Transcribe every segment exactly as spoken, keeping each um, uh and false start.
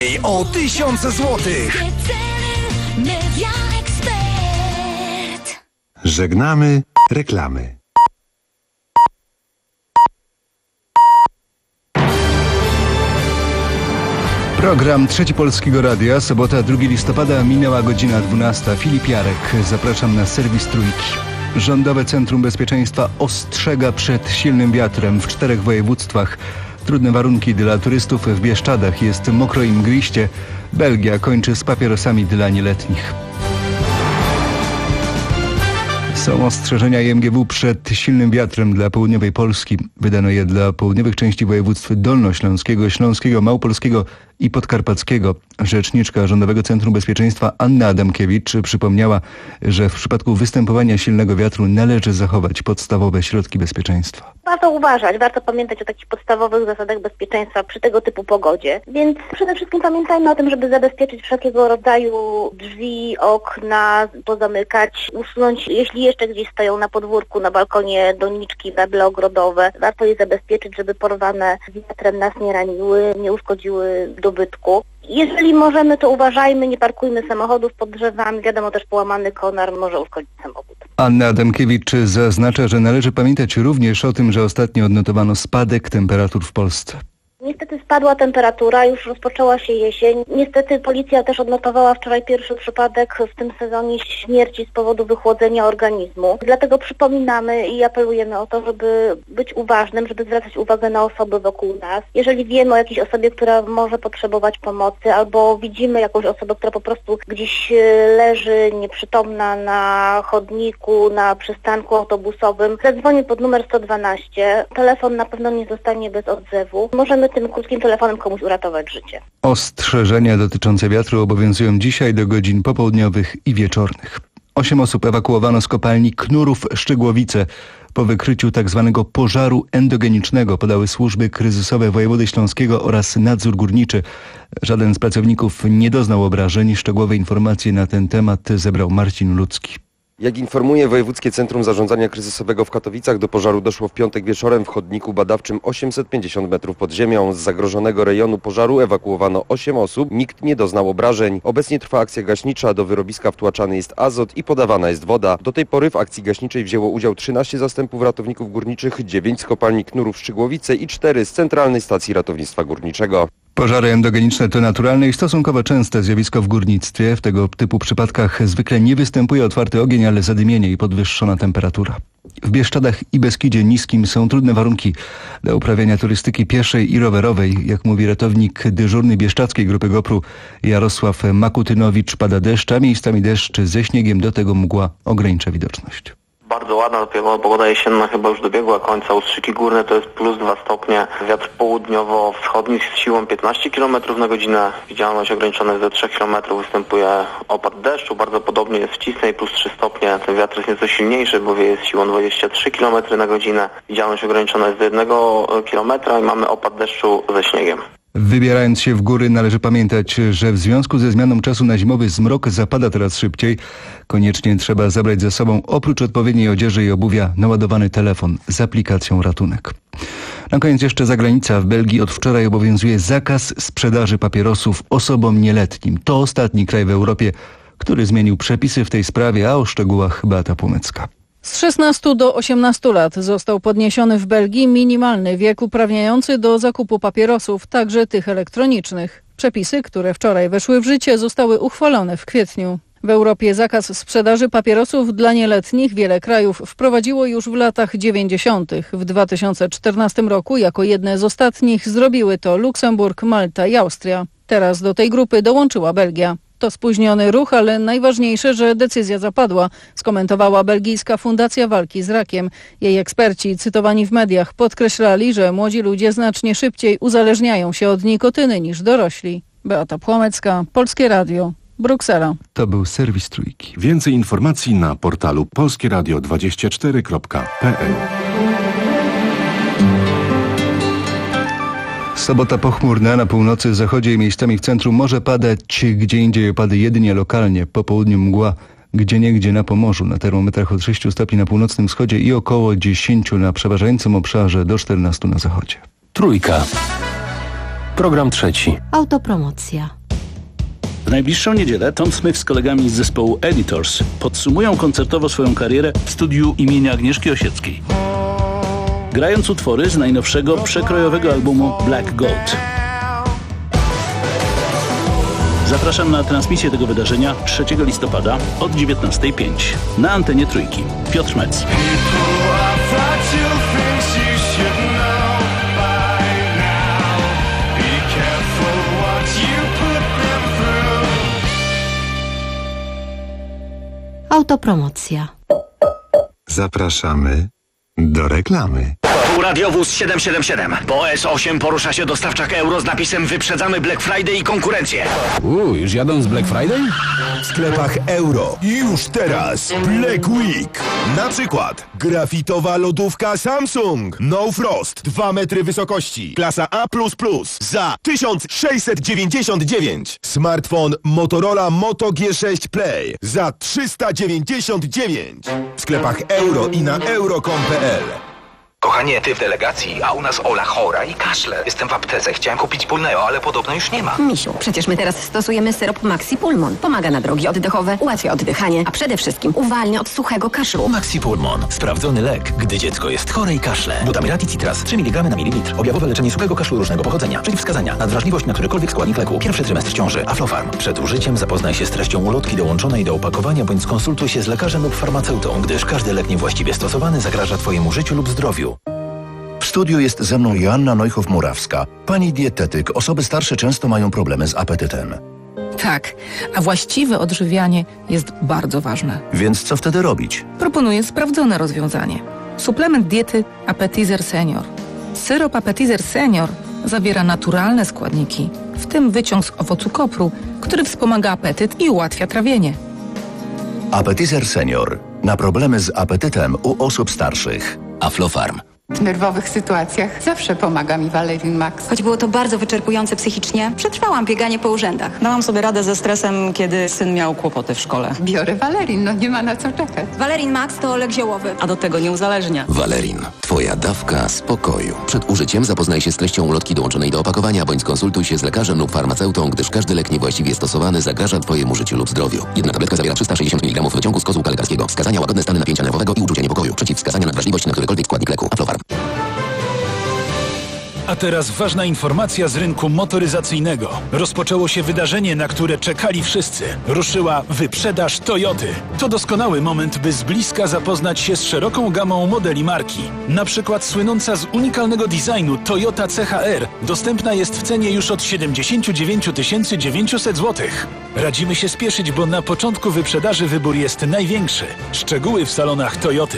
O tysiące złotych. Żegnamy reklamy. Program Trzeci Polskiego Radia, sobota drugiego listopada, minęła godzina dwunasta. Filip Jarek, zapraszam na serwis Trójki. Rządowe Centrum Bezpieczeństwa ostrzega przed silnym wiatrem w czterech województwach. Trudne warunki dla turystów w Bieszczadach, jest mokro i mgliście. Belgia kończy z papierosami dla nieletnich. Są ostrzeżenia I M G W przed silnym wiatrem dla południowej Polski. Wydano je dla południowych części województw dolnośląskiego, śląskiego, małopolskiego i podkarpackiego. Rzeczniczka Rządowego Centrum Bezpieczeństwa Anna Adamkiewicz przypomniała, że w przypadku występowania silnego wiatru należy zachować podstawowe środki bezpieczeństwa. Warto uważać, warto pamiętać o takich podstawowych zasadach bezpieczeństwa przy tego typu pogodzie. Więc przede wszystkim pamiętajmy o tym, żeby zabezpieczyć wszelkiego rodzaju drzwi, okna, pozamykać, usunąć, jeśli jeszcze gdzieś stoją na podwórku, na balkonie doniczki, meble ogrodowe. Warto je zabezpieczyć, żeby porwane wiatrem nas nie raniły, nie uszkodziły dobytku. Jeżeli możemy, to uważajmy, nie parkujmy samochodów pod drzewami. Wiadomo, też połamany konar może uszkodzić samochód. Anna Adamkiewicz zaznacza, że należy pamiętać również o tym, że ostatnio odnotowano spadek temperatur w Polsce. Niestety spadła temperatura, już rozpoczęła się jesień. Niestety policja też odnotowała wczoraj pierwszy przypadek w tym sezonie śmierci z powodu wychłodzenia organizmu. Dlatego przypominamy i apelujemy o to, żeby być uważnym, żeby zwracać uwagę na osoby wokół nas. Jeżeli wiemy o jakiejś osobie, która może potrzebować pomocy, albo widzimy jakąś osobę, która po prostu gdzieś leży nieprzytomna na chodniku, na przystanku autobusowym, zadzwonię pod numer sto dwanaście. Telefon na pewno nie zostanie bez odzewu. Możemy tym krótkim telefonem komuś uratować życie. Ostrzeżenia dotyczące wiatru obowiązują dzisiaj do godzin popołudniowych i wieczornych. Osiem osób ewakuowano z kopalni Knurów Szczygłowice po wykryciu tzw. pożaru endogenicznego, podały służby kryzysowe wojewody śląskiego oraz nadzór górniczy. Żaden z pracowników nie doznał obrażeń. Szczegółowe informacje na ten temat zebrał Marcin Ludzki. Jak informuje Wojewódzkie Centrum Zarządzania Kryzysowego w Katowicach, do pożaru doszło w piątek wieczorem w chodniku badawczym osiemset pięćdziesiąt metrów pod ziemią. Z zagrożonego rejonu pożaru ewakuowano osiem osób. Nikt nie doznał obrażeń. Obecnie trwa akcja gaśnicza. Do wyrobiska wtłaczany jest azot i podawana jest woda. Do tej pory w akcji gaśniczej wzięło udział trzynaście zastępów ratowników górniczych, dziewięć z kopalni Knurów Szczygłowice i cztery z Centralnej Stacji Ratownictwa Górniczego. Pożary endogeniczne to naturalne i stosunkowo częste zjawisko w górnictwie. W tego typu przypadkach zwykle nie występuje otwarty ogień, ale zadymienie i podwyższona temperatura. W Bieszczadach i Beskidzie Niskim są trudne warunki do uprawiania turystyki pieszej i rowerowej. Jak mówi ratownik dyżurny Bieszczadzkiej Grupy GoPru Jarosław Makutynowicz, pada deszcz, a miejscami deszcz ze śniegiem, do tego mgła ogranicza widoczność. Bardzo ładna pogoda jesienna chyba już dobiegła końca. Ustrzyki górne to jest plus dwa stopnie. Wiatr południowo-wschodni z siłą piętnaście kilometrów na godzinę. Widzialność ograniczona jest do trzech kilometrów. Występuje opad deszczu. Bardzo podobnie jest w Cisnej, plus trzy stopnie. Ten wiatr jest nieco silniejszy, bo wieje z siłą dwadzieścia trzy kilometry na godzinę. Widzialność ograniczona jest do jednego kilometra i mamy opad deszczu ze śniegiem. Wybierając się w góry należy pamiętać, że w związku ze zmianą czasu na zimowy zmrok zapada teraz szybciej. Koniecznie trzeba zabrać ze sobą oprócz odpowiedniej odzieży i obuwia naładowany telefon z aplikacją Ratunek. Na koniec jeszcze zagranica. W Belgii od wczoraj obowiązuje zakaz sprzedaży papierosów osobom nieletnim. To ostatni kraj w Europie, który zmienił przepisy w tej sprawie, a o szczegółach Beata Płomecka. Z szesnastu do osiemnastu lat został podniesiony w Belgii minimalny wiek uprawniający do zakupu papierosów, także tych elektronicznych. Przepisy, które wczoraj weszły w życie, zostały uchwalone w kwietniu. W Europie zakaz sprzedaży papierosów dla nieletnich wiele krajów wprowadziło już w latach dziewięćdziesiątych. W dwa tysiące czternastym roku jako jedne z ostatnich zrobiły to Luksemburg, Malta i Austria. Teraz do tej grupy dołączyła Belgia. To spóźniony ruch, ale najważniejsze, że decyzja zapadła, skomentowała belgijska Fundacja Walki z Rakiem. Jej eksperci cytowani w mediach podkreślali, że młodzi ludzie znacznie szybciej uzależniają się od nikotyny niż dorośli. Beata Płomecka, Polskie Radio, Bruksela. To był serwis Trójki. Więcej informacji na portalu polskie radio dwadzieścia cztery kropka p l. Sobota pochmurna, na północy, zachodzie i miejscami w centrum może padać, gdzie indziej opady jedynie lokalnie. Po południu mgła, gdzieniegdzie na Pomorzu, na termometrach od sześciu stopni na północnym wschodzie i około dziesięciu na przeważającym obszarze, do czternastu na zachodzie. Trójka. Program trzeci. Autopromocja. W najbliższą niedzielę Tom Smith z kolegami z zespołu Editors podsumują koncertowo swoją karierę w studiu imienia Agnieszki Osieckiej, grając utwory z najnowszego przekrojowego albumu Black Gold. Zapraszam na transmisję tego wydarzenia trzeciego listopada od dziewiętnastej pięć na antenie Trójki. Piotr Mec. Autopromocja. Zapraszamy do reklamy. Tu radiowóz siedem siedem siedem. Po S osiem porusza się dostawczak euro z napisem "Wyprzedzamy Black Friday i konkurencję". Uuu, już jadą z Black Friday? W sklepach euro już teraz Black Week. Na przykład grafitowa lodówka Samsung No Frost, dwa metry wysokości, klasa A plus plus za tysiąc sześćset dziewięćdziesiąt dziewięć. Smartfon Motorola Moto G sześć Play za trzysta dziewięćdziesiąt dziewięć. W sklepach euro i na euro kropka com kropka p l. Kochanie, ty w delegacji, a u nas Ola chora i kaszle. Jestem w aptece, chciałem kupić Pulneo, ale podobno już nie ma. Misiu, przecież my teraz stosujemy syrop Maxi Pulmon. Pomaga na drogi oddechowe, ułatwia oddychanie, a przede wszystkim uwalnia od suchego kaszlu. Maxi Pulmon. Sprawdzony lek, gdy dziecko jest chore i kaszle. Glutamirati Citras, trzy miligramy na mililitr. Objawowe leczenie suchego kaszlu różnego pochodzenia. Przeciwwskazania. Nadwrażliwość na którykolwiek składnik leku. Pierwszy trymestr ciąży. Aflofarm. Przed użyciem zapoznaj się z treścią ulotki dołączonej do opakowania, bądź skonsultuj się z lekarzem lub farmaceutą, gdyż każdy lek niewłaściwie stosowany zagraża twojemu życiu lub zdrowiu. W studiu jest ze mną Joanna Neuchow-Murawska. Pani dietetyk, osoby starsze często mają problemy z apetytem. Tak, a właściwe odżywianie jest bardzo ważne. Więc co wtedy robić? Proponuję sprawdzone rozwiązanie. Suplement diety Appetizer Senior. Syrop Appetizer Senior zawiera naturalne składniki, w tym wyciąg z owocu kopru, który wspomaga apetyt i ułatwia trawienie. Appetizer Senior. Na problemy z apetytem u osób starszych. Aflofarm. W nerwowych sytuacjach zawsze pomaga mi Valerin Max. Choć było to bardzo wyczerpujące psychicznie, przetrwałam bieganie po urzędach. Dałam sobie radę ze stresem, kiedy syn miał kłopoty w szkole. Biorę Valerin, no nie ma na co czekać. Valerin Max to lek ziołowy. A do tego nie uzależnia. Valerin. Twoja dawka spokoju. Przed użyciem zapoznaj się z treścią ulotki dołączonej do opakowania, bądź skonsultuj się z lekarzem lub farmaceutą, gdyż każdy lek niewłaściwie stosowany zagraża twojemu życiu lub zdrowiu. Jedna tabletka zawiera trzysta sześćdziesiąt miligramów wyciągu z kozłka lekarskiego. Wskazania: łagodne stany napięcia nerwowego i uczucie niepokoju. Przeciwwskazania: nadwrażliwość na którykolwiek składnik leku. Aflofarm. A teraz ważna informacja z rynku motoryzacyjnego. Rozpoczęło się wydarzenie, na które czekali wszyscy. Ruszyła wyprzedaż Toyoty. To doskonały moment, by z bliska zapoznać się z szeroką gamą modeli marki. Na przykład słynąca z unikalnego designu Toyota C H R dostępna jest w cenie już od siedemdziesiąt dziewięć tysięcy dziewięćset złotych. Radzimy się spieszyć, bo na początku wyprzedaży wybór jest największy. Szczegóły w salonach Toyoty.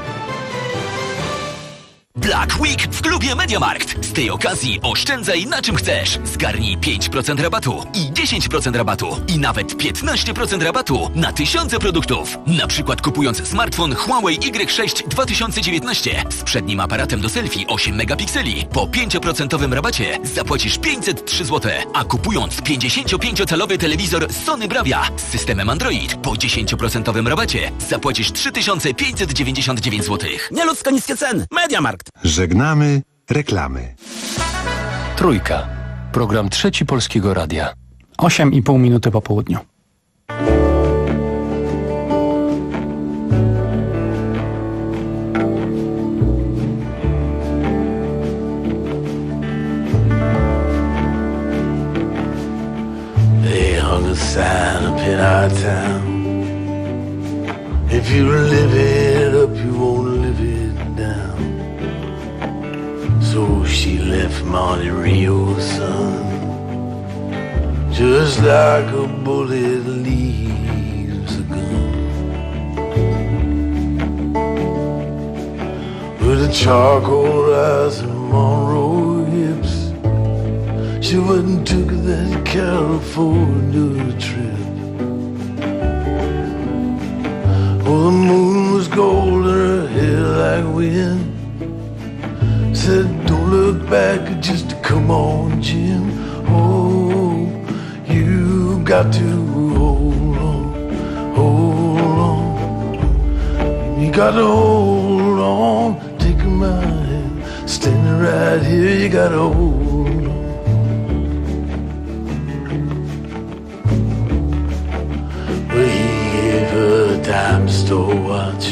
Black Week w klubie MediaMarkt. Z tej okazji oszczędzaj na czym chcesz. Zgarnij pięć procent rabatu i dziesięć procent rabatu i nawet piętnaście procent rabatu na tysiące produktów. Na przykład kupując smartfon Huawei Y sześć dwa tysiące dziewiętnaście z przednim aparatem do selfie osiem megapikseli po pięć procent rabacie zapłacisz pięćset trzy złote, a kupując pięćdziesięciopięciocalowy telewizor Sony Bravia z systemem Android po dziesięć procent rabacie zapłacisz trzy tysiące pięćset dziewięćdziesiąt dziewięć złotych. Nieludzko niskie ceny. MediaMarkt. Żegnamy reklamy. Trójka. Program Trzeci Polskiego Radia. Osiem i pół minuty po południu. They hung a sign up in our town. If you live it up, you won't live it down. So she left Monte Rio, son, just like a bullet leaves a gun. With a charcoal eyes and Monroe hips, she went and took that California trip. Oh, the moon was gold and her hair like wind. Said, don't look back, just come on, Jim. Oh, you got to hold on, hold on. You got to hold on, take my hand, standing right here, you got to hold on. crystal watch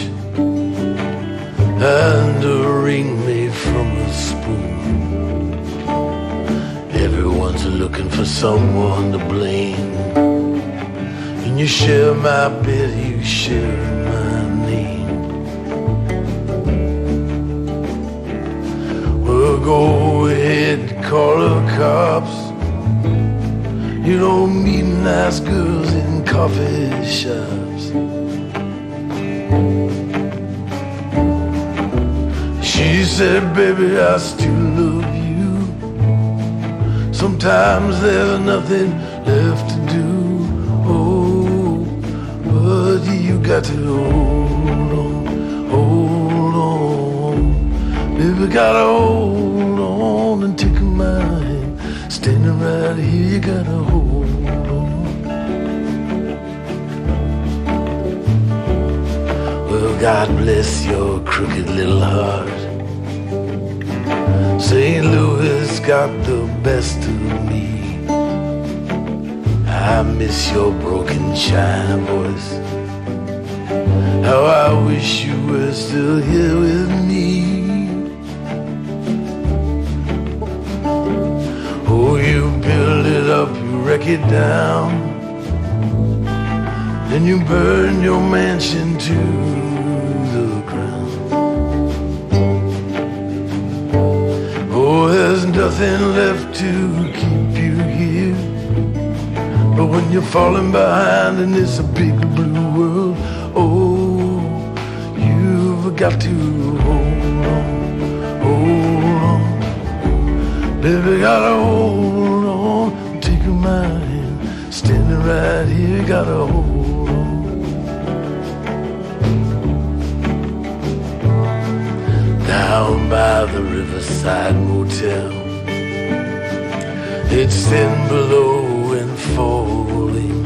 and a ring made from a spoon. Everyone's looking for someone to blame. And you share my bed, you share my name. Well, go ahead, call the cops. You don't meet nice girls in coffee shops. She said, baby, I still love you. Sometimes there's nothing left to do. Oh, but you got to hold on, hold on. Baby, gotta hold on and take my hand. Standing right here, you gotta hold on. Well, God bless your crooked little heart. Saint Louis got the best of me. I miss your broken China voice. How I wish you were still here with me. Oh, you build it up, you wreck it down, then you burn your mansion to the ground. Oh, there's nothing left to keep you here. But when you're falling behind in this big blue world, oh, you've got to hold on, hold on. Baby, gotta hold on, take my hand, standing right here, gotta hold on. Down by the Riverside Motel, it's thin below and falling.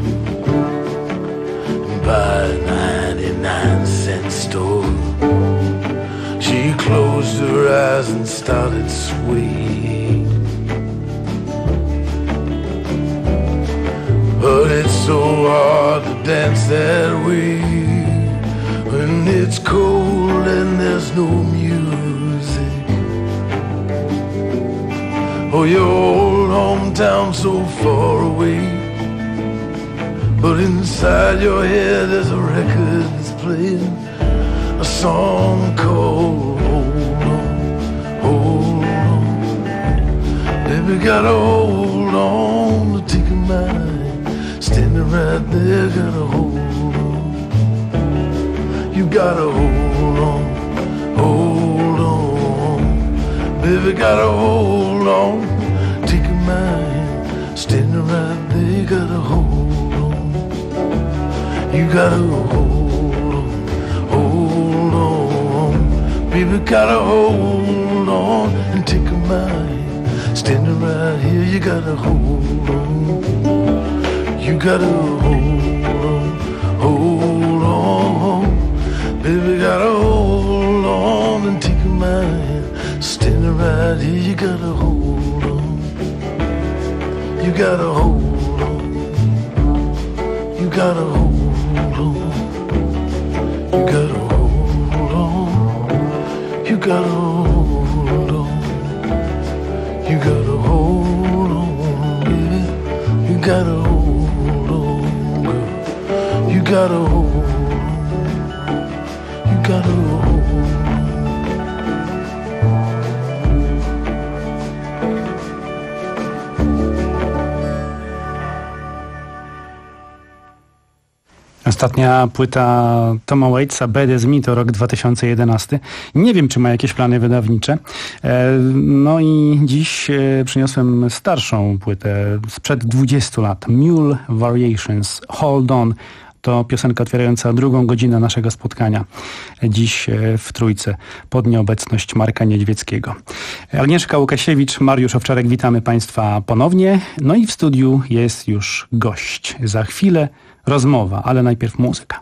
By a ninety-nine cent store, she closed her eyes and started swaying. But it's so hard to dance that way when it's cold and there's no music. Oh, your old hometown so far away, but inside your head there's a record that's playing a song called Hold On, Hold On. Baby, gotta hold on to take my hand, standing right there, gotta hold on. You gotta hold on, hold on. Baby, gotta hold on, take my hand, standing right there, gotta hold on. You gotta hold on, hold on. Baby, gotta hold on and take my hand, standing right here, you gotta hold on. You gotta hold on, hold on. Baby, gotta hold on and take my hand, standing right here, you gotta hold on. You gotta hold on, you gotta hold on. You gotta hold on, you gotta hold on. You gotta hold on, baby, you gotta hold on. You gotta hold on. You gotta hold on. Ostatnia płyta Toma Waitsa, Bad As Me, to rok dwa tysiące jedenasty. Nie wiem, czy ma jakieś plany wydawnicze. No i dziś przyniosłem starszą płytę sprzed dwudziestu lat. Mule Variations, Hold On. To piosenka otwierająca drugą godzinę naszego spotkania. Dziś w Trójce pod nieobecność Marka Niedźwieckiego. Agnieszka Łukasiewicz, Mariusz Owczarek, witamy Państwa ponownie. No i w studiu jest już gość. Za chwilę rozmowa, ale najpierw muzyka.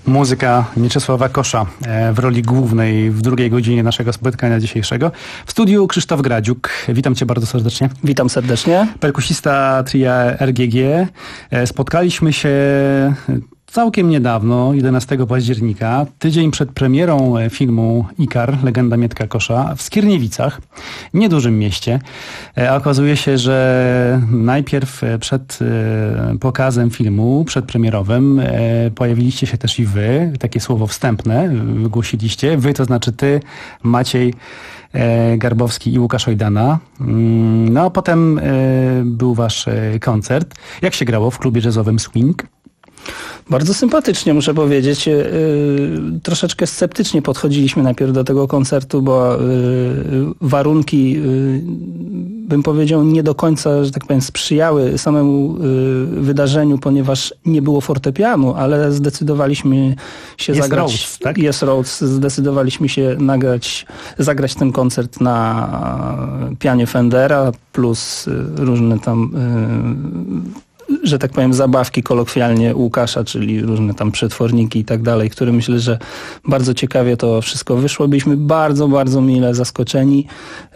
Muzyka Mieczysława Kosza w roli głównej w drugiej godzinie naszego spotkania dzisiejszego. W studiu Krzysztof Gradziuk. Witam cię bardzo serdecznie. Witam serdecznie. Perkusista tria R G G. Spotkaliśmy się całkiem niedawno, jedenastego października, tydzień przed premierą filmu Ikar, legenda Mietka Kosza, w Skierniewicach, niedużym mieście. A okazuje się, że najpierw przed pokazem filmu, przedpremierowym, pojawiliście się też i wy, takie słowo wstępne wygłosiliście. Wy, to znaczy ty, Maciej Garbowski i Łukasz Ojdana. No a potem był wasz koncert. Jak się grało w klubie jazzowym Swing? Bardzo sympatycznie, muszę powiedzieć. Yy, troszeczkę sceptycznie podchodziliśmy najpierw do tego koncertu, bo yy, warunki, yy, bym powiedział, nie do końca, że tak powiem, sprzyjały samemu yy, wydarzeniu, ponieważ nie było fortepianu, ale zdecydowaliśmy się Jest zagrać... Rhodes, tak? Jest Rhodes. Zdecydowaliśmy się nagrać, zagrać ten koncert na pianie Fendera plus yy, różne tam... Yy, że tak powiem, zabawki kolokwialnie Łukasza, czyli różne tam przetworniki i tak dalej, które myślę, że bardzo ciekawie to wszystko wyszło. Byliśmy bardzo, bardzo mile zaskoczeni.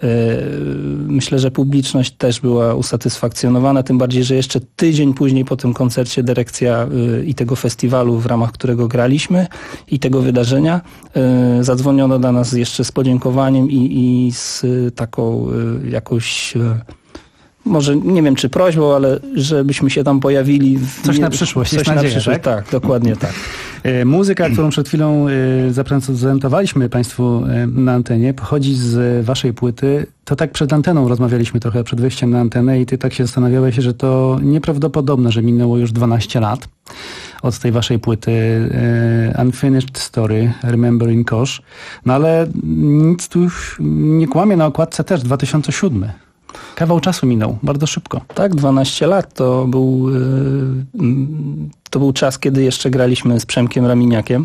Myślę, że publiczność też była usatysfakcjonowana, tym bardziej, że jeszcze tydzień później po tym koncercie dyrekcja i tego festiwalu, w ramach którego graliśmy, i tego wydarzenia zadzwoniono do nas jeszcze z podziękowaniem i, i z taką jakąś... Może nie wiem, czy prośbą, ale żebyśmy się tam pojawili. W, Coś nie, na przyszłość, coś jest na nadzieja, przyszłość, tak? tak, dokładnie tak. Muzyka, którą przed chwilą zaprezentowaliśmy Państwu na antenie, pochodzi z waszej płyty. To tak przed anteną rozmawialiśmy trochę, przed wejściem na antenę i ty tak się zastanawiałeś, że to nieprawdopodobne, że minęło już dwanaście lat od tej waszej płyty Unfinished Story, Remembering Kosz. No ale nic tu już nie kłamie, na okładce też dwa tysiące siódmy. Kawał czasu minął, bardzo szybko. Tak, dwanaście lat to był, to był czas, kiedy jeszcze graliśmy z Przemkiem Raminiakiem.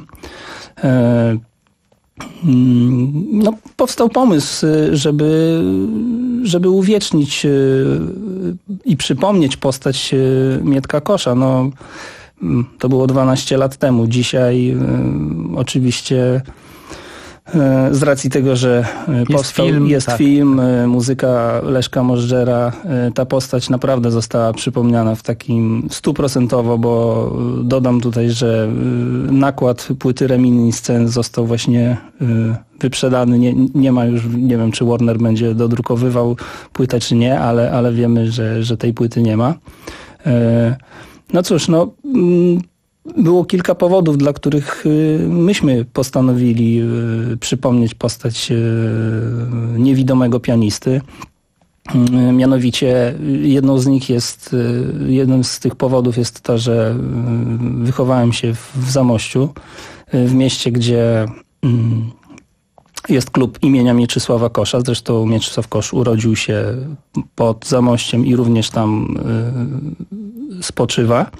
No, powstał pomysł, żeby, żeby uwiecznić i przypomnieć postać Mietka Kosza. No, to było dwanaście lat temu. Dzisiaj oczywiście... Z racji tego, że jest powstał, film, jest tak. film, muzyka Leszka Możdżera, ta postać naprawdę została przypomniana w takim stuprocentowo, bo dodam tutaj, że nakład płyty Reminiscence został właśnie wyprzedany. Nie, nie ma już, nie wiem, czy Warner będzie dodrukowywał płytę, czy nie, ale, ale wiemy, że, że tej płyty nie ma. No cóż, no... Było kilka powodów, dla których myśmy postanowili przypomnieć postać niewidomego pianisty. Mianowicie jedną z nich jest, jednym z tych powodów jest to, że wychowałem się w Zamościu, w mieście, gdzie jest klub imienia Mieczysława Kosza. Zresztą Mieczysław Kosz urodził się pod Zamościem i również tam spoczywa.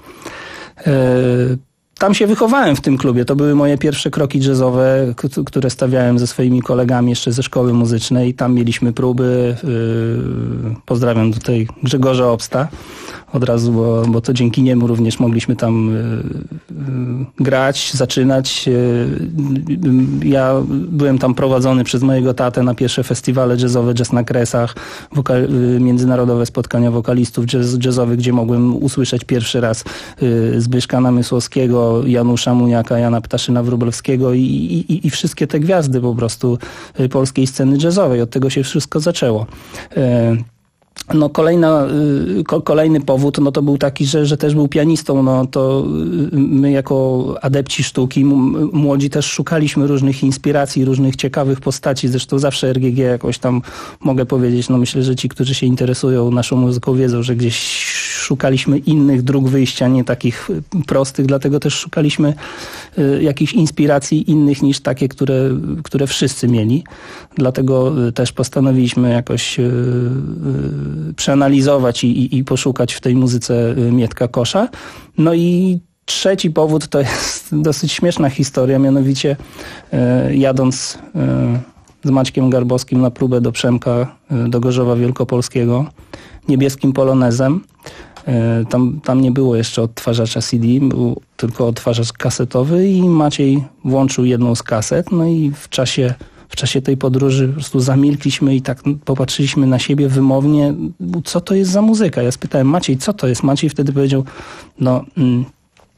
Tam się wychowałem w tym klubie. To były moje pierwsze kroki jazzowe, które stawiałem ze swoimi kolegami jeszcze ze szkoły muzycznej. Tam mieliśmy próby. Pozdrawiam tutaj Grzegorza Obsta od razu, bo, bo to dzięki niemu również mogliśmy tam grać, zaczynać. Ja byłem tam prowadzony przez mojego tatę na pierwsze festiwale jazzowe, Jazz na Kresach, wokal, międzynarodowe spotkania wokalistów jazz, jazzowych, gdzie mogłem usłyszeć pierwszy raz Zbyszka Namysłowskiego, Janusza Muniaka, Jana Ptaszyna-Wróblewskiego i, i, i wszystkie te gwiazdy po prostu polskiej sceny jazzowej. Od tego się wszystko zaczęło. No kolejna, kolejny powód no to był taki, że, że też był pianistą. No to my jako adepci sztuki, młodzi też szukaliśmy różnych inspiracji, różnych ciekawych postaci. Zresztą zawsze R G G jakoś tam mogę powiedzieć, no myślę, że ci, którzy się interesują naszą muzyką, wiedzą, że gdzieś szukaliśmy innych dróg wyjścia, nie takich prostych, dlatego też szukaliśmy jakichś inspiracji innych niż takie, które, które wszyscy mieli. Dlatego też postanowiliśmy jakoś przeanalizować i, i, i poszukać w tej muzyce Mietka Kosza. No i trzeci powód to jest dosyć śmieszna historia, mianowicie e, jadąc e, z Maćkiem Garbowskim na próbę do Przemka, e, do Gorzowa Wielkopolskiego, niebieskim polonezem, Tam, tam nie było jeszcze odtwarzacza C D, był tylko odtwarzacz kasetowy i Maciej włączył jedną z kaset, no i w czasie, w czasie tej podróży po prostu zamilkliśmy i tak popatrzyliśmy na siebie wymownie, co to jest za muzyka. Ja spytałem Maciej, co to jest? Maciej wtedy powiedział, no mm,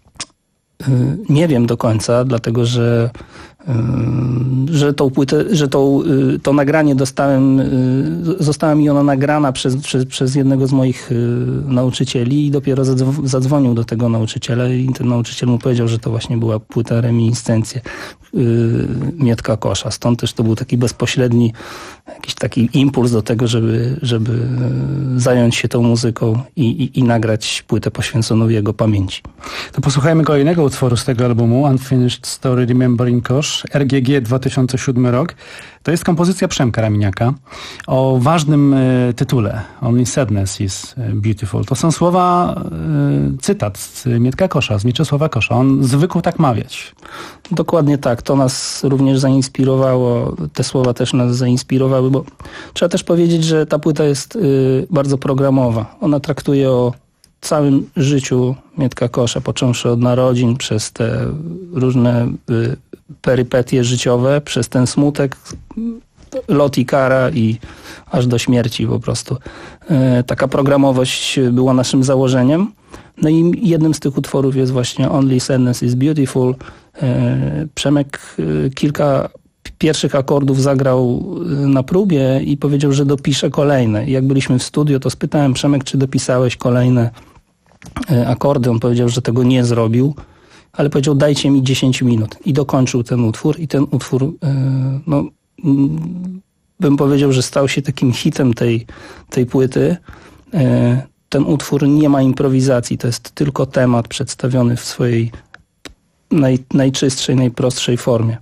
y, nie wiem do końca, dlatego że że tą płytę, że tą, to nagranie dostałem, została mi ona nagrana przez, przez, przez jednego z moich nauczycieli i dopiero zadzwonił do tego nauczyciela i ten nauczyciel mu powiedział, że to właśnie była płyta Reminiscencje Mietka Kosza. Stąd też to był taki bezpośredni jakiś taki impuls do tego, żeby, żeby zająć się tą muzyką i, i, i nagrać płytę poświęconą jego pamięci. To posłuchajmy kolejnego utworu z tego albumu, Unfinished Story Remembering Kosz, R G G dwa tysiące siódmy rok. To jest kompozycja Przemka Raminiaka o ważnym y, tytule. Only Sadness is Beautiful. To są słowa, y, cytat z Mietka Kosza, z Mieczysława Kosza. On zwykł tak mawiać. Dokładnie tak. To nas również zainspirowało. Te słowa też nas zainspirowały, bo trzeba też powiedzieć, że ta płyta jest y, bardzo programowa. Ona traktuje o całym życiu Mietka Kosza, począwszy od narodzin, przez te różne y, perypetie życiowe, przez ten smutek, lot i kara i aż do śmierci po prostu. Y, taka programowość była naszym założeniem. No i jednym z tych utworów jest właśnie Only Sadness is Beautiful. Y, Przemek y, kilka pierwszych akordów zagrał na próbie i powiedział, że dopisze kolejne. I jak byliśmy w studiu, to spytałem Przemek, czy dopisałeś kolejne akordy. On powiedział, że tego nie zrobił, ale powiedział, dajcie mi dziesięć minut. I dokończył ten utwór. I ten utwór, no, bym powiedział, że stał się takim hitem tej, tej płyty. Ten utwór nie ma improwizacji. To jest tylko temat przedstawiony w swojej naj, najczystszej, najprostszej formie.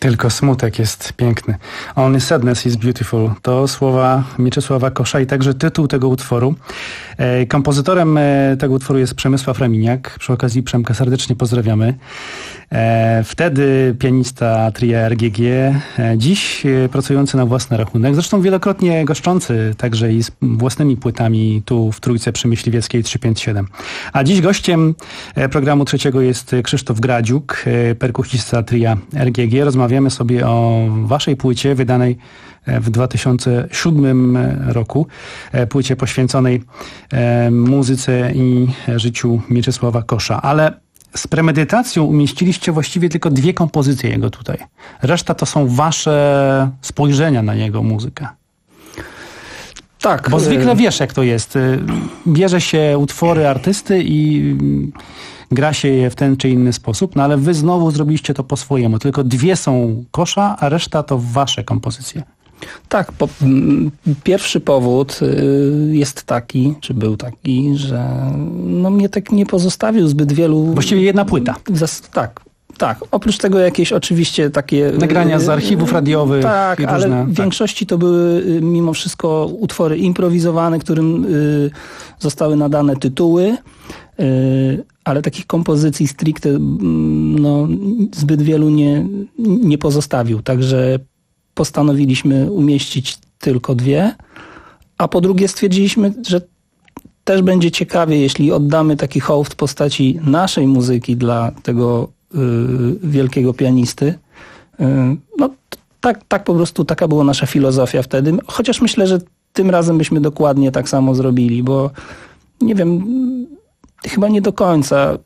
Tylko smutek jest piękny. Only sadness is beautiful. To słowa Mieczysława Kosza i także tytuł tego utworu. E, kompozytorem e, tego utworu jest Przemysław Reminiak. Przy okazji Przemka serdecznie pozdrawiamy. E, wtedy pianista tria R G G, e, dziś e, pracujący na własny rachunek, zresztą wielokrotnie goszczący także i z własnymi płytami tu w Trójce przy Myśliwieckiej trzysta pięćdziesiąt siedem. A dziś gościem e, programu trzeciego jest Krzysztof Gradziuk, e, perkusista tria R G G. Rozmawiamy sobie o waszej płycie wydanej w dwa tysiące siódmym roku, e, płycie poświęconej e, muzyce i życiu Mieczysława Kosza. Ale z premedytacją umieściliście właściwie tylko dwie kompozycje jego tutaj. Reszta to są wasze spojrzenia na jego muzykę. Tak. Bo zwykle wiesz, jak to jest. Bierze się utwory artysty i gra się je w ten czy inny sposób, no ale wy znowu zrobiliście to po swojemu. Tylko dwie są Kosza, a reszta to wasze kompozycje. Tak, po, m, pierwszy powód y, jest taki, czy był taki, że no, mnie tak nie pozostawił zbyt wielu... Właściwie jedna płyta. Zas, tak, tak. Oprócz tego jakieś oczywiście takie... Nagrania z archiwów radiowych. Tak, i różne, ale w tak. większości to były y, mimo wszystko utwory improwizowane, którym y, zostały nadane tytuły, y, ale takich kompozycji stricte y, no, zbyt wielu nie, nie pozostawił. Także postanowiliśmy umieścić tylko dwie, a po drugie stwierdziliśmy, że też będzie ciekawie, jeśli oddamy taki hołd w postaci naszej muzyki dla tego y, wielkiego pianisty. Y, no tak, tak po prostu, taka była nasza filozofia wtedy. Chociaż myślę, że tym razem byśmy dokładnie tak samo zrobili, bo nie wiem, chyba nie do końca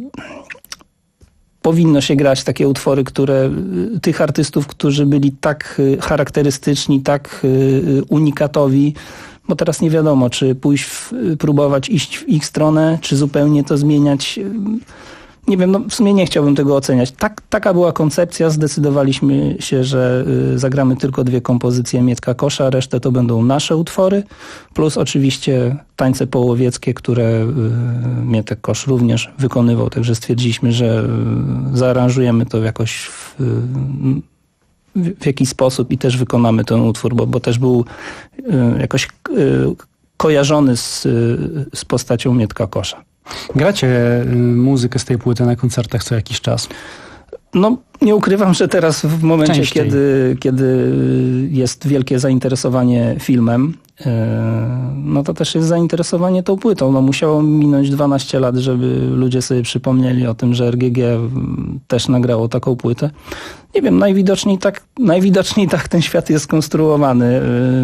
powinno się grać takie utwory, które tych artystów, którzy byli tak charakterystyczni, tak unikatowi, bo teraz nie wiadomo, czy pójść, w, próbować iść w ich stronę, czy zupełnie to zmieniać. Nie wiem, no w sumie nie chciałbym tego oceniać. Tak, taka była koncepcja, zdecydowaliśmy się, że y, zagramy tylko dwie kompozycje Mietka Kosza, resztę to będą nasze utwory, plus oczywiście tańce połowieckie, które y, Mietek Kosz również wykonywał, także stwierdziliśmy, że y, zaaranżujemy to jakoś w, y, w jakiś sposób i też wykonamy ten utwór, bo, bo też był y, jakoś y, kojarzony z, y, z postacią Mietka Kosza. Gracie muzykę z tej płyty na koncertach co jakiś czas? No, nie ukrywam, że teraz w momencie, kiedy, kiedy jest wielkie zainteresowanie filmem, no to też jest zainteresowanie tą płytą. No, musiało minąć dwanaście lat, żeby ludzie sobie przypomnieli o tym, że R G G też nagrało taką płytę. Nie wiem, najwidoczniej tak, najwidoczniej tak ten świat jest skonstruowany.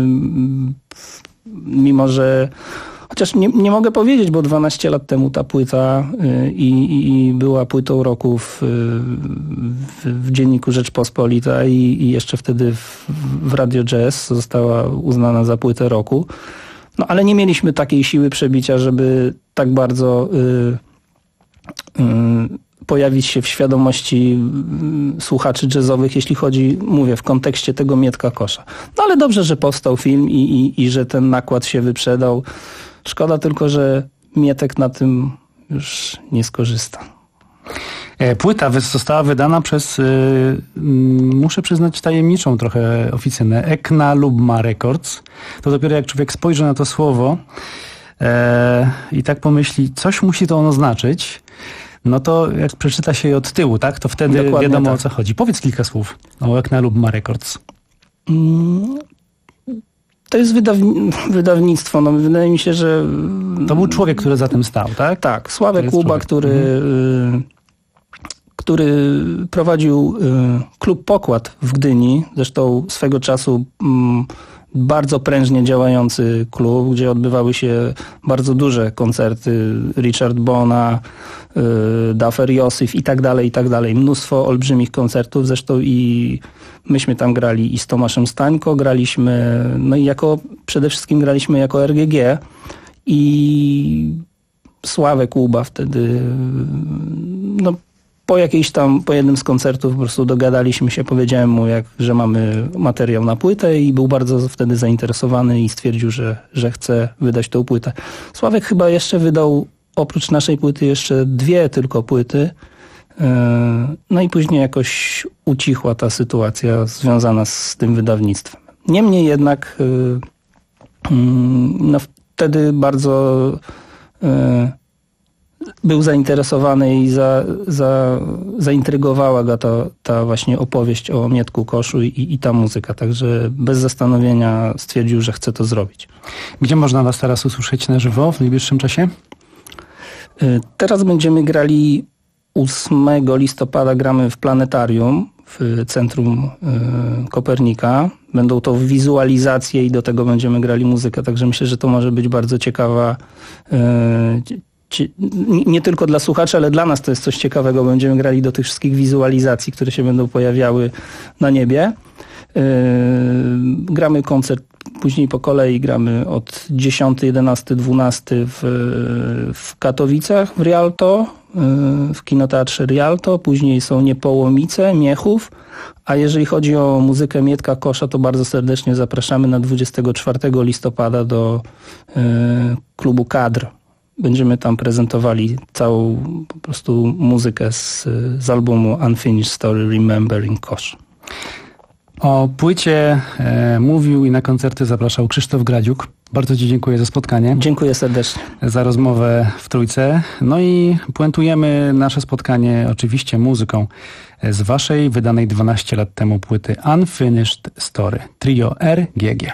Mimo, że Chociaż nie, nie mogę powiedzieć, bo dwanaście lat temu ta płyta y, i, i była płytą roku w, w, w Dzienniku Rzeczpospolita i, i jeszcze wtedy w, w Radio Jazz została uznana za płytę roku. No ale nie mieliśmy takiej siły przebicia, żeby tak bardzo y, y, pojawić się w świadomości y, słuchaczy jazzowych, jeśli chodzi, mówię, w kontekście tego Mietka Kosza. No ale dobrze, że powstał film i, i, i że ten nakład się wyprzedał. Szkoda tylko, że Mietek na tym już nie skorzysta. Płyta została wydana przez, yy, muszę przyznać, tajemniczą trochę oficynę, Ekna Lubma Records. To dopiero jak człowiek spojrzy na to słowo yy, i tak pomyśli, coś musi to ono znaczyć, no to jak przeczyta się je od tyłu, tak, to wtedy Dokładnie wiadomo tak. o co chodzi. Powiedz kilka słów o Ekna Lubma Records. Mm. To jest wydawni- wydawnictwo. No, wydaje mi się, że... To był człowiek, który za tym stał, tak? Tak. Sławek Łuba, który, mhm. który prowadził klub Pokład w Gdyni. Zresztą swego czasu bardzo prężnie działający klub, gdzie odbywały się bardzo duże koncerty Richard Bona, Dafer Josif i tak dalej, i tak dalej. Mnóstwo olbrzymich koncertów. Zresztą i myśmy tam grali i z Tomaszem Stańko, graliśmy, no i jako, przede wszystkim graliśmy jako R G G i Sławek Łuba wtedy, no po jakiejś tam, po jednym z koncertów po prostu dogadaliśmy się, powiedziałem mu, jak, że mamy materiał na płytę i był bardzo wtedy zainteresowany i stwierdził, że, że chce wydać tą płytę. Sławek chyba jeszcze wydał oprócz naszej płyty jeszcze dwie tylko płyty. No i później jakoś ucichła ta sytuacja związana z tym wydawnictwem. Niemniej jednak no wtedy bardzo był zainteresowany i za, za, zaintrygowała go ta, ta właśnie opowieść o Mietku Koszu i, i ta muzyka. Także bez zastanowienia stwierdził, że chce to zrobić. Gdzie można was teraz usłyszeć na żywo w najbliższym czasie? Teraz będziemy grali ósmego listopada, gramy w Planetarium w Centrum Kopernika. Będą to wizualizacje i do tego będziemy grali muzykę, także myślę, że to może być bardzo ciekawa, nie tylko dla słuchaczy, ale dla nas to jest coś ciekawego. Będziemy grali do tych wszystkich wizualizacji, które się będą pojawiały na niebie. Gramy koncert później po kolei, gramy od dziesiątego, jedenastego, dwunastego w, w Katowicach, w Rialto, w kinoteatrze Rialto. Później są Niepołomice, Miechów. A jeżeli chodzi o muzykę Mietka Kosza, to bardzo serdecznie zapraszamy na dwudziestego czwartego listopada do y, klubu Kadr. Będziemy tam prezentowali całą po prostu muzykę z, z albumu Unfinished Story Remembering Kosz. O płycie e, mówił i na koncerty zapraszał Krzysztof Gradziuk. Bardzo ci dziękuję za spotkanie. Dziękuję serdecznie. Za rozmowę w Trójce. No i puentujemy nasze spotkanie oczywiście muzyką z waszej wydanej dwanaście lat temu płyty Unfinished Story. Trio R G G.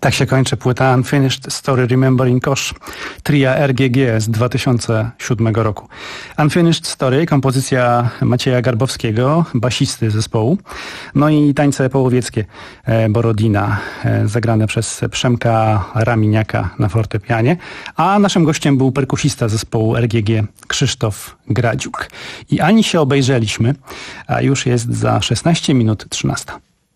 Tak się kończy płyta Unfinished Story Remembering Kosz tria R G G z dwa tysiące siódmego roku. Unfinished Story, kompozycja Macieja Garbowskiego, basisty zespołu. No i tańce połowieckie Borodina, zagrane przez Przemka Raminiaka na fortepianie. A naszym gościem był perkusista zespołu R G G Krzysztof Gradziuk. I ani się obejrzeliśmy, a już jest za szesnaście minut trzynasta.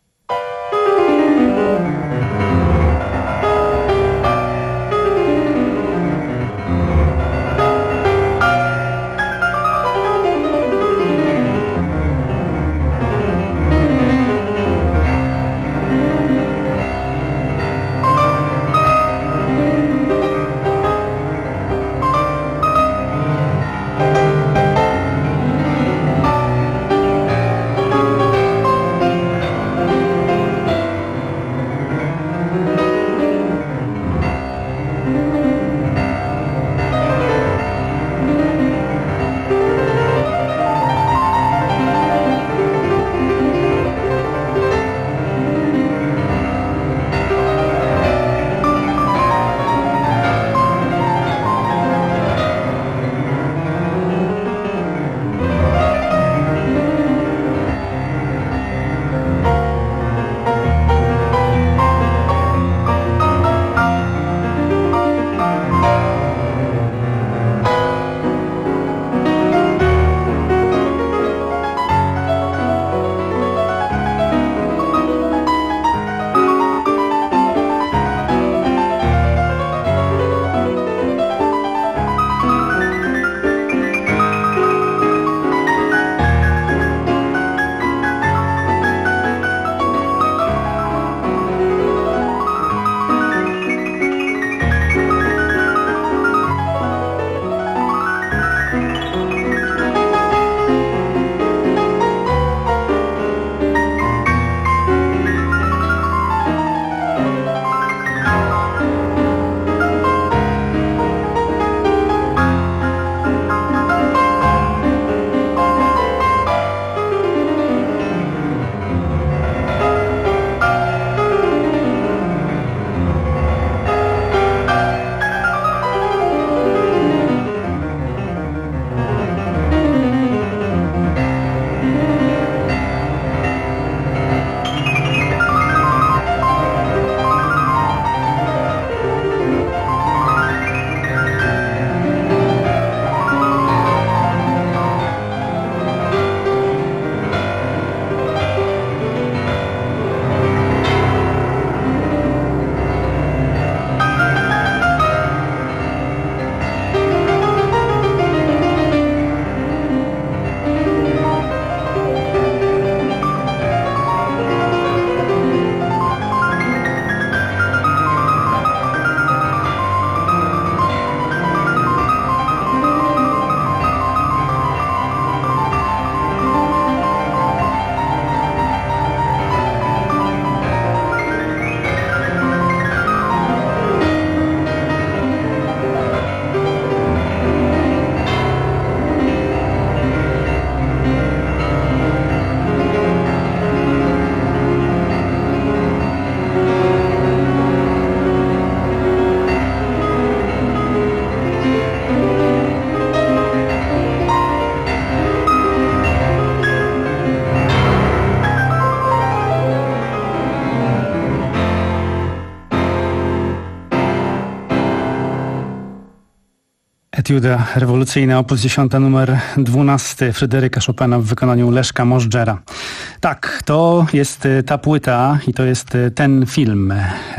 Etiuda rewolucyjna, opus dziesięć, numer dwunasty Fryderyka Chopina w wykonaniu Leszka Możdżera. Tak, to jest ta płyta i to jest ten film.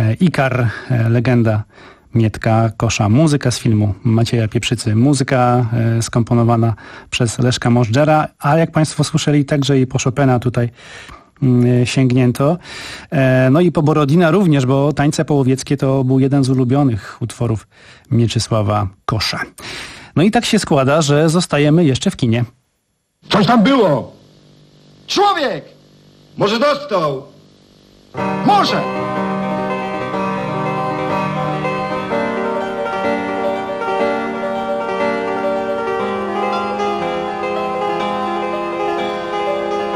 Ikar, legenda Mietka Kosza. Muzyka z filmu Macieja Pieprzycy. Muzyka skomponowana przez Leszka Możdżera, a jak Państwo słyszeli, także i po Chopina tutaj sięgnięto. No i po Borodina również, bo Tańce Połowieckie to był jeden z ulubionych utworów Mieczysława Kosza. No i tak się składa, że zostajemy jeszcze w kinie. Coś tam było! Człowiek! Może dostał! Może!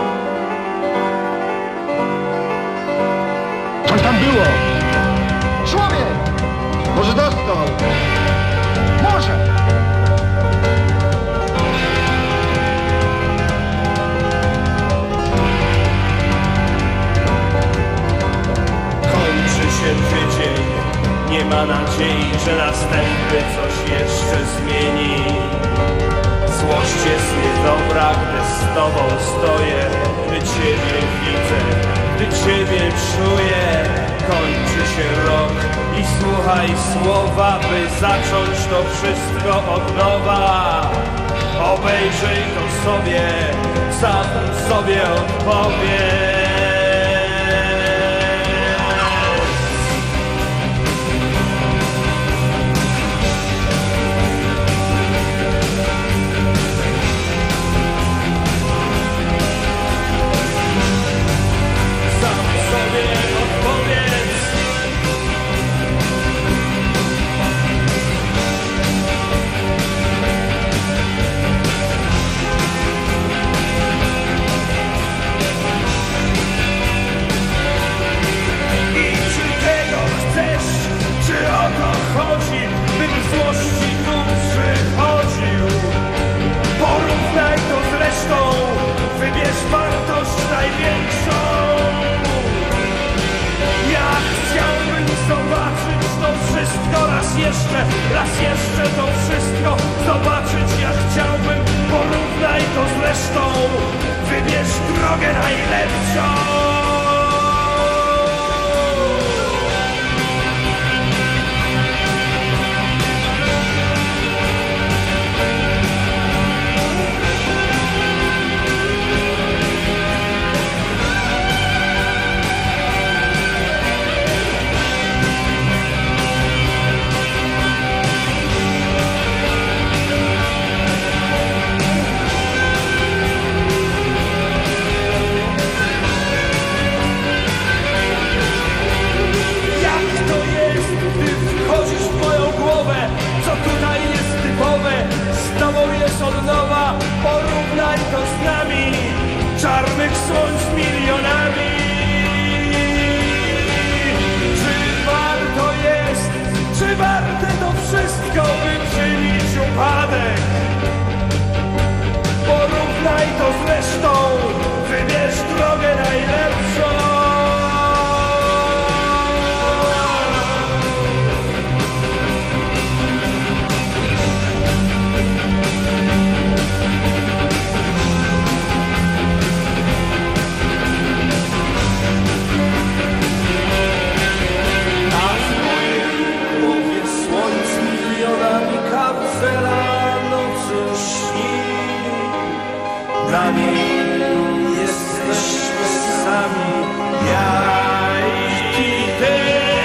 Coś tam było! że następny coś jeszcze zmieni. Złość jest niedobra, gdy z tobą stoję, gdy ciebie widzę, gdy ciebie czuję. Kończy się rok i słuchaj słowa, by zacząć to wszystko od nowa. Obejrzyj to sobie, sam sobie odpowiedz. Wybierz wartość największą. Ja chciałbym zobaczyć to wszystko raz jeszcze, raz jeszcze to wszystko zobaczyć. Ja chciałbym, porównaj to z resztą. Wybierz drogę najlepszą. Od nowa, porównaj to z nami, czarnych słońc milionami. Czy warto jest, czy warte to wszystko, by czynić upadek? Porównaj to z resztą, wybierz drogę najlepszą. Nami jesteśmy sami, ja i ty.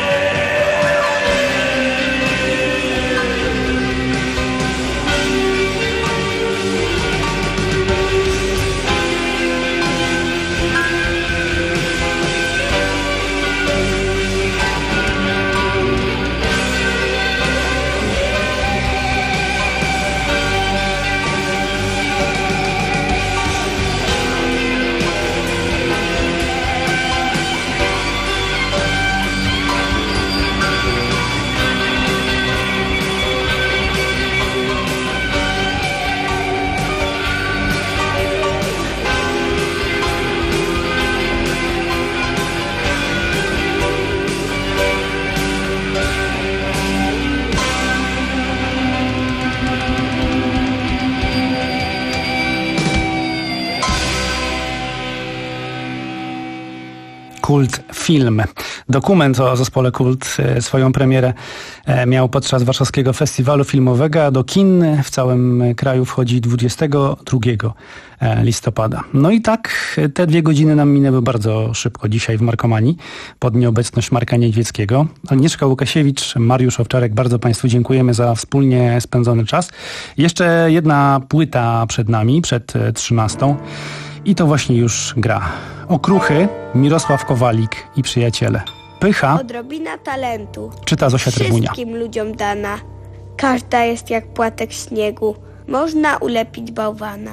Kult Film. Dokument o zespole Kult swoją premierę miał podczas Warszawskiego Festiwalu Filmowego, a do kin w całym kraju wchodzi dwudziestego drugiego listopada. No i tak te dwie godziny nam minęły bardzo szybko dzisiaj w Markomanii, pod nieobecność Marka Niedźwieckiego. Agnieszka Łukasiewicz, Mariusz Owczarek, bardzo Państwu dziękujemy za wspólnie spędzony czas. Jeszcze jedna płyta przed nami, przed trzynastą. I to właśnie już gra. Okruchy, Mirosław Kowalik i Przyjaciele. Pycha, odrobina talentu, czyta Zosia Trybunia. Wszystkim ludziom dana. Każda jest jak płatek śniegu. Można ulepić bałwana.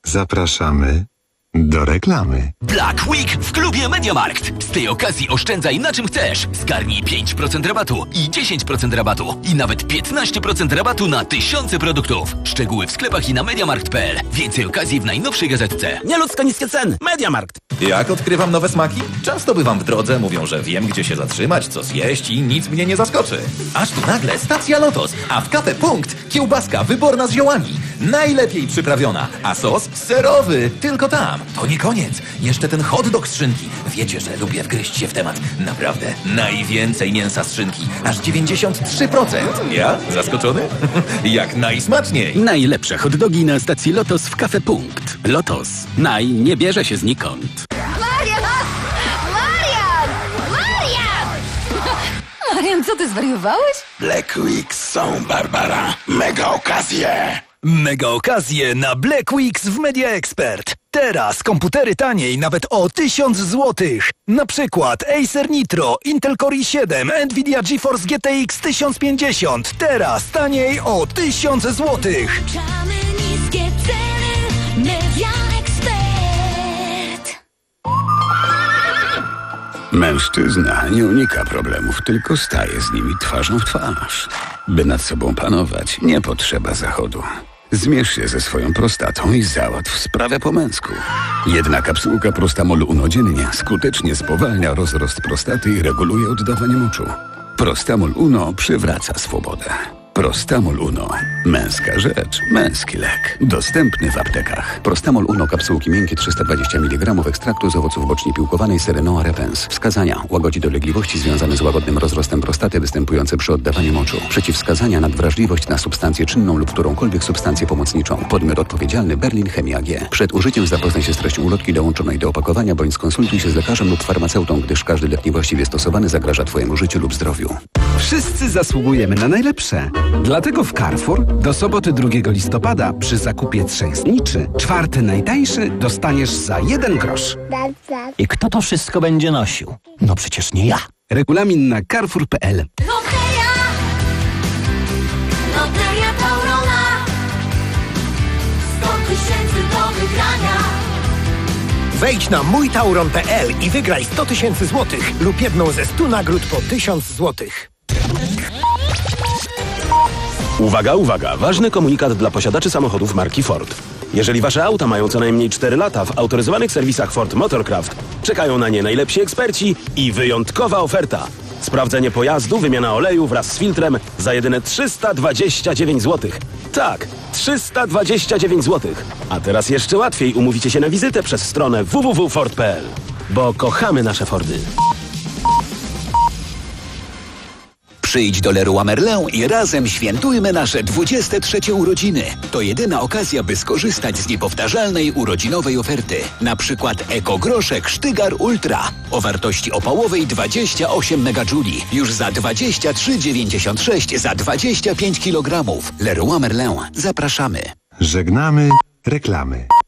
Zapraszamy do reklamy. Black Week w klubie MediaMarkt. Z tej okazji oszczędzaj na czym chcesz. Zgarnij pięć procent rabatu i dziesięć procent rabatu i nawet piętnaście procent rabatu na tysiące produktów. Szczegóły w sklepach i na mediamarkt kropka p l. Więcej okazji w najnowszej gazetce. Nieludzko niskie ceny. MediaMarkt. Jak odkrywam nowe smaki? Często bywam w drodze, mówią, że wiem, gdzie się zatrzymać, co zjeść i nic mnie nie zaskoczy. Aż tu nagle stacja Lotos, a w Cafe Punkt kiełbaska wyborna z ziołami. Najlepiej przyprawiona, a sos serowy. Tylko tam. To nie koniec. Jeszcze ten hot dog z szynki. Wiecie, że lubię wgryźć się w temat. Naprawdę. Najwięcej mięsa z szynki. Aż dziewięćdziesiąt trzy procent. Ja? Zaskoczony? Jak najsmaczniej. Najlepsze hot dogi na stacji Lotos w Cafe Punkt. Lotos. Naj nie bierze się znikąd. Marian! Marian! Marian! Marian, co ty zwariowałeś? Black Week są, Barbara. Mega okazje. Mega okazje na Black Weeks w Media Expert. Teraz komputery taniej nawet o tysiąc złotych. Na przykład Acer Nitro, Intel Core i siedem, Nvidia GeForce G T X tysiąc pięćdziesiąt. Teraz taniej o tysiąc złotych. Niskie ceny, Media Expert. Mężczyzna nie unika problemów, tylko staje z nimi twarzą w twarz. By nad sobą panować, nie potrzeba zachodu. Zmierz się ze swoją prostatą i załatw sprawę po męsku. Jedna kapsułka Prostamol Uno dziennie skutecznie spowalnia rozrost prostaty i reguluje oddawanie moczu. Prostamol Uno przywraca swobodę. Prostamol Uno. Męska rzecz, męski lek. Dostępny w aptekach. Prostamol Uno, kapsułki miękkie trzysta dwadzieścia miligramów ekstraktu z owoców bocznie piłkowanej Serenoa repens. Wskazania: łagodzi dolegliwości związane z łagodnym rozrostem prostaty występujące przy oddawaniu moczu. Przeciwwskazania: nadwrażliwość na substancję czynną lub którąkolwiek substancję pomocniczą. Podmiot odpowiedzialny: Berlin Chemia A G. Przed użyciem zapoznaj się z treścią ulotki dołączonej do opakowania bądź skonsultuj się z lekarzem lub farmaceutą, gdyż każdy lek niewłaściwie stosowany zagraża Twojemu życiu lub zdrowiu. Wszyscy zasługujemy na najlepsze. Dlatego w Carrefour do soboty drugiego listopada przy zakupie trzęsniczy czwarty najtańszy dostaniesz za jeden grosz. I kto to wszystko będzie nosił? No przecież nie ja. Regulamin na carrefour kropka p l. Loteria, Loteria Taurona, sto tysięcy do wygrania. Wejdź na mój tauron kropka p l i wygraj sto tysięcy złotych lub jedną ze stu nagród po tysiąc złotych. Uwaga, uwaga! Ważny komunikat dla posiadaczy samochodów marki Ford. Jeżeli wasze auta mają co najmniej cztery lata, w autoryzowanych serwisach Ford Motorcraft czekają na nie najlepsi eksperci i wyjątkowa oferta. Sprawdzenie pojazdu, wymiana oleju wraz z filtrem za jedyne trzysta dwadzieścia dziewięć złotych. Tak, trzysta dwadzieścia dziewięć złotych. A teraz jeszcze łatwiej umówicie się na wizytę przez stronę w w w kropka ford kropka p l. Bo kochamy nasze Fordy. Przyjdź do Leroy Merlin i razem świętujmy nasze dwudzieste trzecie urodziny. To jedyna okazja, by skorzystać z niepowtarzalnej urodzinowej oferty. Na przykład ekogroszek Sztygar Ultra o wartości opałowej dwadzieścia osiem megajouli. Już za dwadzieścia trzy dziewięćdziesiąt sześć za dwadzieścia pięć kilogramów. Leroy Merlin. Zapraszamy. Żegnamy reklamy.